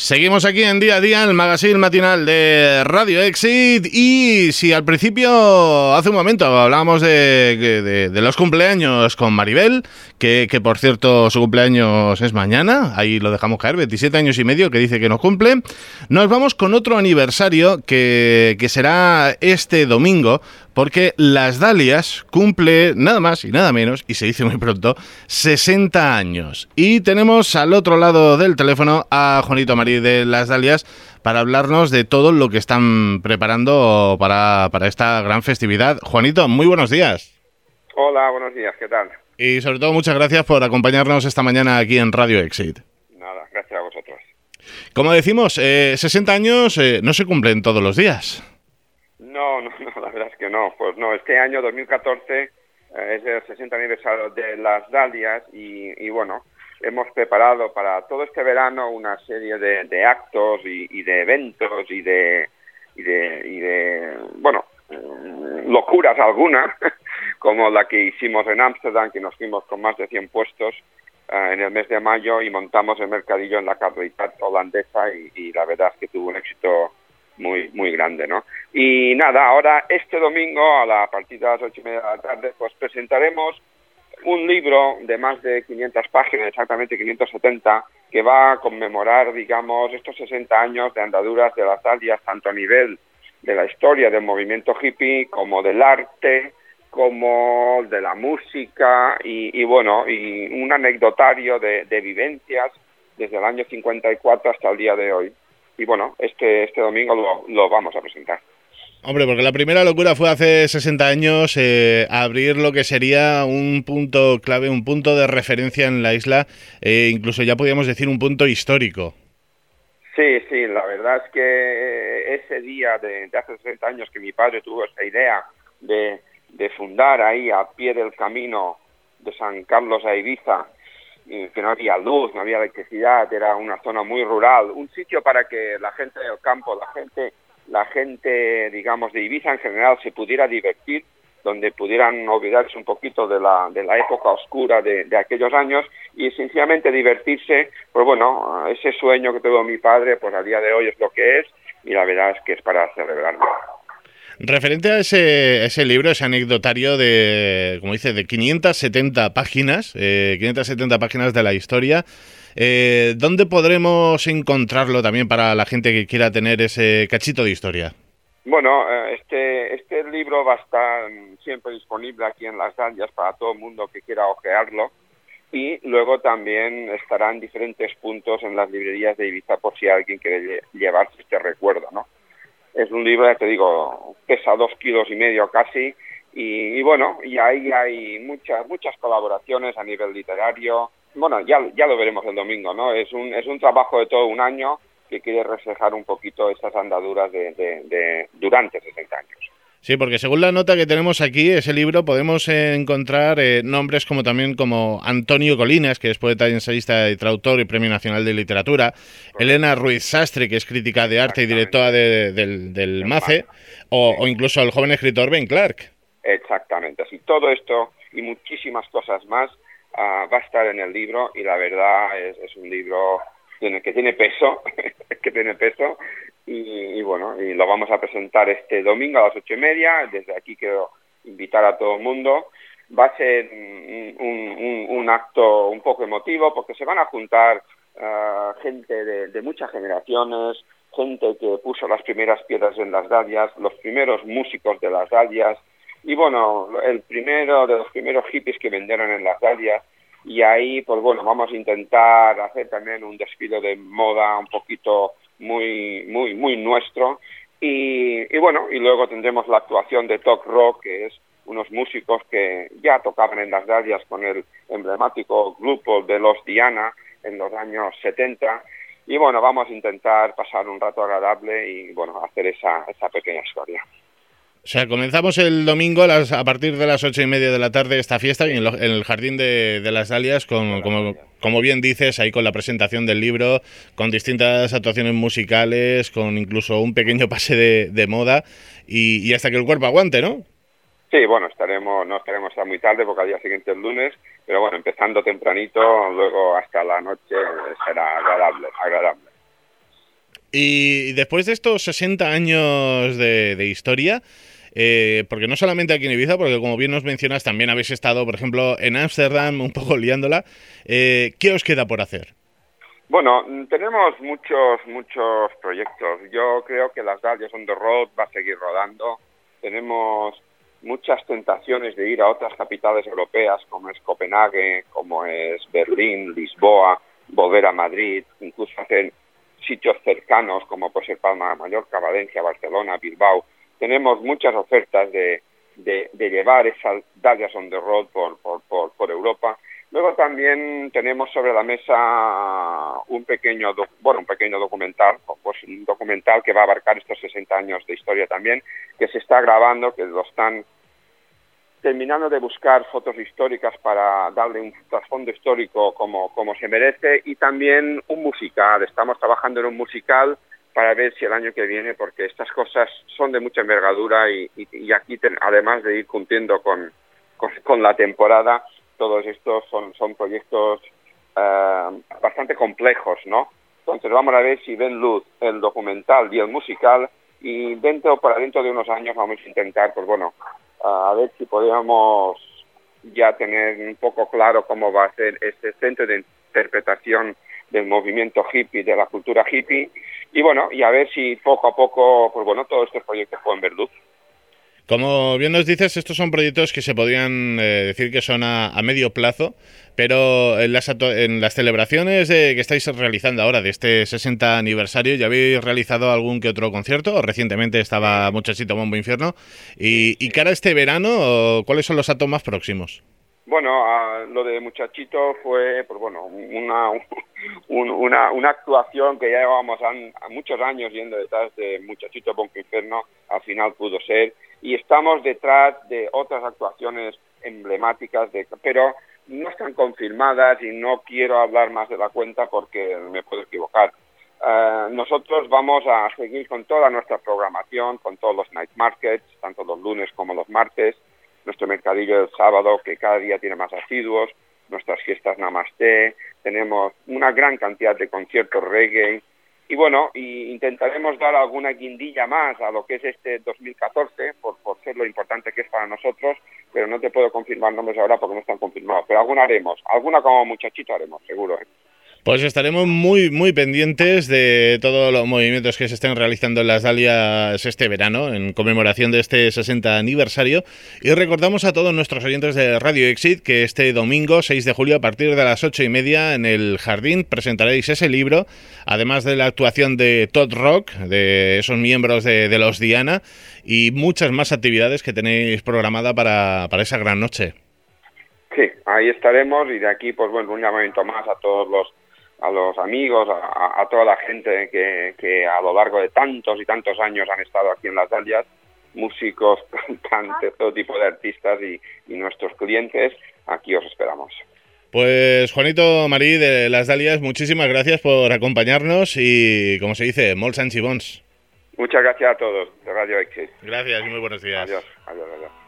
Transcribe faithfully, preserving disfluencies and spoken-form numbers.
Seguimos aquí en Día a Día, el magazine matinal de Radio Exit. Y si al principio, hace un momento, hablábamos de, de, de los cumpleaños con Maribel, que, que por cierto su cumpleaños es mañana, ahí lo dejamos caer, veintisiete años y medio, que dice que nos cumple. Nos vamos con otro aniversario que, que será este domingo, porque Las Dalias cumple nada más y nada menos, y se dice muy pronto, sesenta años. Y tenemos al otro lado del teléfono a Juanito Marí de Las Dalias para hablarnos de todo lo que están preparando para, para esta gran festividad. Juanito, muy buenos días. Hola, buenos días, ¿qué tal? Y sobre todo muchas gracias por acompañarnos esta mañana aquí en Radio Exit. Nada, gracias a vosotros. Como decimos, eh, sesenta años eh, no se cumplen todos los días. No, no, no, la verdad es que no. Pues no, este año dos mil catorce eh, es el sesenta aniversario de Las Dalias y, y bueno, hemos preparado para todo este verano una serie de, de actos y, y de eventos y de, y de, y de bueno, locuras algunas, como la que hicimos en Ámsterdam, que nos fuimos con más de cien puestos uh, en el mes de mayo y montamos el mercadillo en la capital holandesa y, y la verdad es que tuvo un éxito muy muy grande, ¿no? Y nada, ahora este domingo a la a partir de las ocho y media de la tarde pues presentaremos un libro de más de quinientas páginas, exactamente quinientas setenta, que va a conmemorar, digamos, estos sesenta años de andaduras de Las Dalias, tanto a nivel de la historia del movimiento hippie como del arte, como de la música y, y bueno, y un anecdotario de, de vivencias desde el año cincuenta y cuatro hasta el día de hoy. Y bueno, este este domingo lo, lo vamos a presentar. Hombre, porque la primera locura fue hace sesenta años eh, abrir lo que sería un punto clave, un punto de referencia en la isla, eh, incluso ya podríamos decir un punto histórico. Sí, sí, la verdad es que ese día de, de hace sesenta años que mi padre tuvo esa idea de, de fundar ahí a pie del camino de San Carlos a Ibiza, que no había luz, no había electricidad, era una zona muy rural, un sitio para que la gente del campo, la gente, la gente, digamos, de Ibiza en general se pudiera divertir, donde pudieran olvidarse un poquito de la de la época oscura de, de aquellos años y sencillamente divertirse. Pues bueno, ese sueño que tuvo mi padre, pues a día de hoy es lo que es y la verdad es que es para celebrarlo. Referente a ese, ese libro, ese anecdotario de, como dice, de quinientas setenta páginas, eh, quinientas setenta páginas de la historia, eh, ¿dónde podremos encontrarlo también para la gente que quiera tener ese cachito de historia? Bueno, este este libro va a estar siempre disponible aquí en Las Dalias para todo el mundo que quiera ojearlo y luego también estará en diferentes puntos en las librerías de Ibiza por si alguien quiere llevarse este recuerdo, ¿no? Es un libro, ya te digo, pesa dos kilos y medio casi y, y bueno, y ahí hay muchas muchas colaboraciones a nivel literario. Bueno, ya ya lo veremos el domingo, ¿no? Es un es un trabajo de todo un año que quiere reflejar un poquito estas andaduras de, de, de durante sesenta años. Sí, porque según la nota que tenemos aquí, ese libro, podemos eh, encontrar eh, nombres como también como Antonio Colinas, que es poeta, ensayista y traductor y Premio Nacional de Literatura, correcto. Elena Ruiz Sastre, que es crítica de arte y directora de, de, del, del MACE, o, sí. o incluso el joven escritor Ben Clark. Exactamente, así todo esto y muchísimas cosas más uh, va a estar en el libro y la verdad es, es un libro que tiene peso, que tiene peso y, y bueno, y lo vamos a presentar este domingo a las ocho y media. Desde aquí quiero invitar a todo el mundo. Va a ser un, un, un acto un poco emotivo porque se van a juntar uh, gente de, de muchas generaciones, gente que puso las primeras piedras en Las Dalias, los primeros músicos de Las Dalias y bueno, el primero de los primeros hippies que vendieron en Las Dalias. Y ahí, pues bueno, vamos a intentar hacer también un desfile de moda un poquito muy muy muy nuestro. Y, y bueno, y luego tendremos la actuación de Talk Rock, que es unos músicos que ya tocaban en Las Dalias con el emblemático grupo de Los Diana en los años setenta. Y bueno, vamos a intentar pasar un rato agradable y bueno, hacer esa, esa pequeña historia. O sea, comenzamos el domingo a, las, a partir de las ocho y media de la tarde esta fiesta en, lo, en el Jardín de, de Las Dalias, con, como, como bien dices, ahí con la presentación del libro, con distintas actuaciones musicales, con incluso un pequeño pase de, de moda y, y hasta que el cuerpo aguante, ¿no? Sí, bueno, estaremos no estaremos hasta muy tarde porque al día siguiente es lunes, pero bueno, empezando tempranito, luego hasta la noche será agradable, agradable. Y después de estos sesenta años de, de historia, eh, porque no solamente aquí en Ibiza, porque como bien nos mencionas, también habéis estado, por ejemplo, en Ámsterdam, un poco liándola, eh, ¿qué os queda por hacer? Bueno, tenemos muchos, muchos proyectos. Yo creo que las Dahlias on the Road va a seguir rodando. Tenemos muchas tentaciones de ir a otras capitales europeas, como es Copenhague, como es Berlín, Lisboa, volver a Madrid, incluso hacer sitios cercanos, como puede ser Palma de Mallorca, Valencia, Barcelona, Bilbao. Tenemos muchas ofertas de, de, de llevar esas Dahlias on the Road por, por, por, por Europa. Luego también tenemos sobre la mesa un pequeño, doc, bueno, un pequeño documental, pues un documental que va a abarcar estos sesenta años de historia también, que se está grabando, que lo están terminando de buscar fotos históricas para darle un trasfondo histórico como, como se merece, y también un musical. Estamos trabajando en un musical para ver si el año que viene, porque estas cosas son de mucha envergadura y, y, y aquí, ten, además de ir cumpliendo con, con, con la temporada, todos estos son, son proyectos uh, bastante complejos, ¿no? Entonces vamos a ver si ven luz el documental y el musical, y dentro, para dentro de unos años vamos a intentar, pues bueno, uh, a ver si podemos ya tener un poco claro cómo va a ser este centro de interpretación del movimiento hippie, de la cultura hippie, y bueno, y a ver si poco a poco, pues bueno, todos estos proyectos pueden ver luz. Como bien nos dices, estos son proyectos que se podrían eh, decir que son a, a medio plazo, pero en las, en las celebraciones eh, que estáis realizando ahora de este sesenta aniversario, ¿ya habéis realizado algún que otro concierto? Recientemente estaba Muchachito Bombo Infierno. Y, y cara a este verano, ¿cuáles son los actos más próximos? Bueno, uh, lo de Muchachito fue, pues bueno, una, un, una, una actuación que ya llevábamos a muchos años yendo detrás de Muchachito Bombo Infierno, al final pudo ser, y estamos detrás de otras actuaciones emblemáticas, de, pero no están confirmadas y no quiero hablar más de la cuenta porque me puedo equivocar. Uh, nosotros vamos a seguir con toda nuestra programación, con todos los night markets, tanto los lunes como los martes, nuestro mercadillo del sábado, que cada día tiene más asiduos, nuestras fiestas Namaste, tenemos una gran cantidad de conciertos reggae, y bueno, y intentaremos dar alguna guindilla más a lo que es este dos mil catorce, por, por ser lo importante que es para nosotros, pero no te puedo confirmar nombres ahora porque no están confirmados, pero alguna haremos, alguna como Muchachito haremos, seguro, ¿eh? Pues estaremos muy, muy pendientes de todos los movimientos que se estén realizando en las Dahlias este verano, en conmemoración de este sesenta aniversario. Y recordamos a todos nuestros oyentes de Radio Exit que este domingo, seis de julio, a partir de las ocho y media, en el Jardín, presentaréis ese libro, además de la actuación de Todd Rock, de esos miembros de, de los Diana, y muchas más actividades que tenéis programada para, para esa gran noche. Sí, ahí estaremos, y de aquí, pues bueno, un llamamiento más a todos los a los amigos, a, a toda la gente que, que a lo largo de tantos y tantos años han estado aquí en las Dahlias, músicos, cantantes, todo tipo de artistas y, y nuestros clientes, aquí os esperamos. Pues Juanito Marí de las Dahlias, muchísimas gracias por acompañarnos y, como se dice, molts anys i bons. Muchas gracias a todos de Radio Exit. Gracias y muy buenos días. Adiós, adiós, adiós.